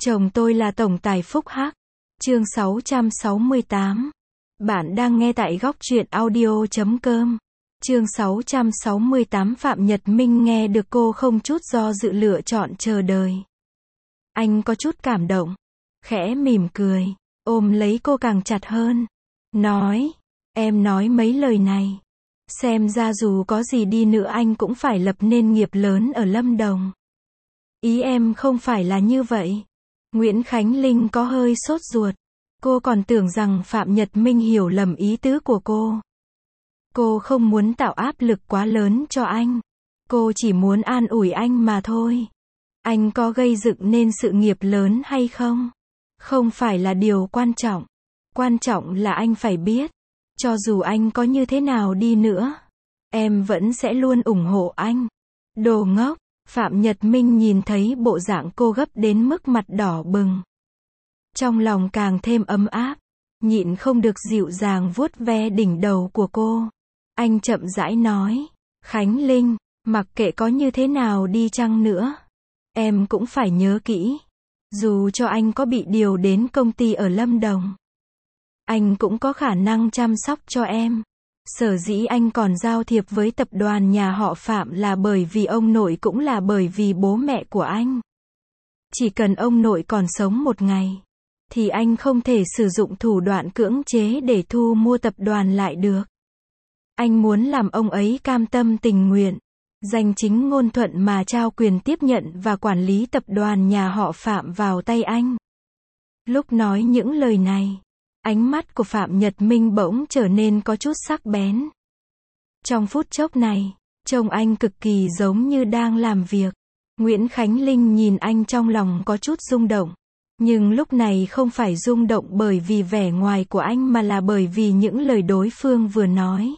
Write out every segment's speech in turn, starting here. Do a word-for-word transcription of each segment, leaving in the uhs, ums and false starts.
Chồng tôi là tổng tài Phúc Hắc. Chương sáu trăm sáu mươi tám. Bạn đang nghe tại góc truyện audio chấm com. Chương sáu trăm sáu mươi tám. Phạm Nhật Minh nghe được cô không chút do dự lựa chọn chờ đợi. Anh có chút cảm động, khẽ mỉm cười, ôm lấy cô càng chặt hơn. Nói, em nói mấy lời này. Xem ra dù có gì đi nữa anh cũng phải lập nên nghiệp lớn ở Lâm Đồng. Ý em không phải là như vậy. Nguyễn Khánh Linh có hơi sốt ruột. Cô còn tưởng rằng Phạm Nhật Minh hiểu lầm ý tứ của cô. Cô không muốn tạo áp lực quá lớn cho anh. Cô chỉ muốn an ủi anh mà thôi. Anh có gây dựng nên sự nghiệp lớn hay không? Không phải là điều quan trọng. Quan trọng là anh phải biết. Cho dù anh có như thế nào đi nữa, em vẫn sẽ luôn ủng hộ anh. Đồ ngốc. Phạm Nhật Minh nhìn thấy bộ dạng cô gấp đến mức mặt đỏ bừng. Trong lòng càng thêm ấm áp, nhịn không được dịu dàng vuốt ve đỉnh đầu của cô. Anh chậm rãi nói, Khánh Linh, mặc kệ có như thế nào đi chăng nữa, em cũng phải nhớ kỹ. Dù cho anh có bị điều đến công ty ở Lâm Đồng, anh cũng có khả năng chăm sóc cho em. Sở dĩ anh còn giao thiệp với tập đoàn nhà họ Phạm là bởi vì ông nội cũng là bởi vì bố mẹ của anh. Chỉ cần ông nội còn sống một ngày, thì anh không thể sử dụng thủ đoạn cưỡng chế để thu mua tập đoàn lại được. Anh muốn làm ông ấy cam tâm tình nguyện, danh chính ngôn thuận mà trao quyền tiếp nhận và quản lý tập đoàn nhà họ Phạm vào tay anh. Lúc nói những lời này, ánh mắt của Phạm Nhật Minh bỗng trở nên có chút sắc bén. Trong phút chốc này, trông anh cực kỳ giống như đang làm việc. Nguyễn Khánh Linh nhìn anh trong lòng có chút rung động. Nhưng lúc này không phải rung động bởi vì vẻ ngoài của anh mà là bởi vì những lời đối phương vừa nói.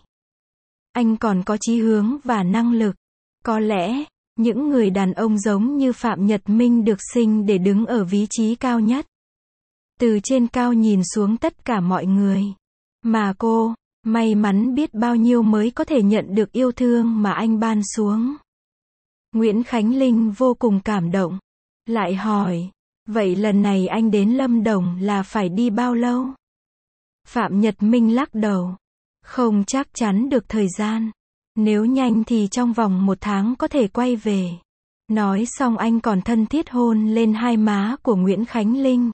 Anh còn có chí hướng và năng lực. Có lẽ, những người đàn ông giống như Phạm Nhật Minh được sinh để đứng ở vị trí cao nhất. Từ trên cao nhìn xuống tất cả mọi người. Mà cô, may mắn biết bao nhiêu mới có thể nhận được yêu thương mà anh ban xuống. Nguyễn Khánh Linh vô cùng cảm động. Lại hỏi, vậy lần này anh đến Lâm Đồng là phải đi bao lâu? Phạm Nhật Minh lắc đầu. Không chắc chắn được thời gian. Nếu nhanh thì trong vòng một tháng có thể quay về. Nói xong anh còn thân thiết hôn lên hai má của Nguyễn Khánh Linh.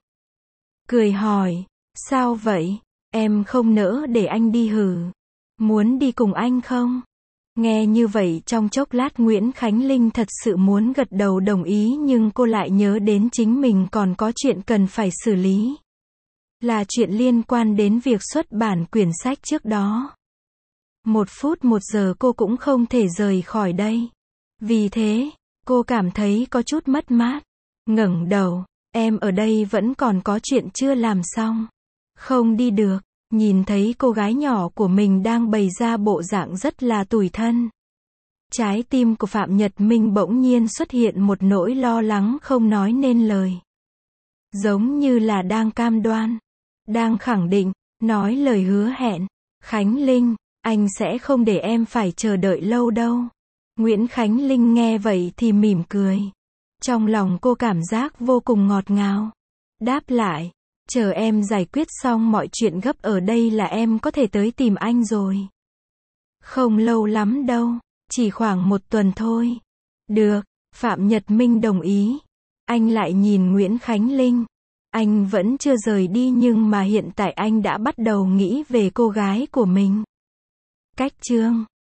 Cười hỏi, sao vậy? Em không nỡ để anh đi hử? Muốn đi cùng anh không? Nghe như vậy trong chốc lát Nguyễn Khánh Linh thật sự muốn gật đầu đồng ý nhưng cô lại nhớ đến chính mình còn có chuyện cần phải xử lý. Là chuyện liên quan đến việc xuất bản quyển sách trước đó. Một phút một giờ cô cũng không thể rời khỏi đây. Vì thế, cô cảm thấy có chút mất mát. Ngẩng đầu. Em ở đây vẫn còn có chuyện chưa làm xong. Không đi được. Nhìn thấy cô gái nhỏ của mình đang bày ra bộ dạng rất là tủi thân. Trái tim của Phạm Nhật Minh bỗng nhiên xuất hiện một nỗi lo lắng không nói nên lời. Giống như là đang cam đoan, đang khẳng định, nói lời hứa hẹn. Khánh Linh, anh sẽ không để em phải chờ đợi lâu đâu. Nguyễn Khánh Linh nghe vậy thì mỉm cười. Trong lòng cô cảm giác vô cùng ngọt ngào. Đáp lại, chờ em giải quyết xong mọi chuyện gấp ở đây là em có thể tới tìm anh rồi. Không lâu lắm đâu, chỉ khoảng một tuần thôi. Được, Phạm Nhật Minh đồng ý. Anh lại nhìn Nguyễn Khánh Linh. Anh vẫn chưa rời đi nhưng mà hiện tại anh đã bắt đầu nghĩ về cô gái của mình. Cách chương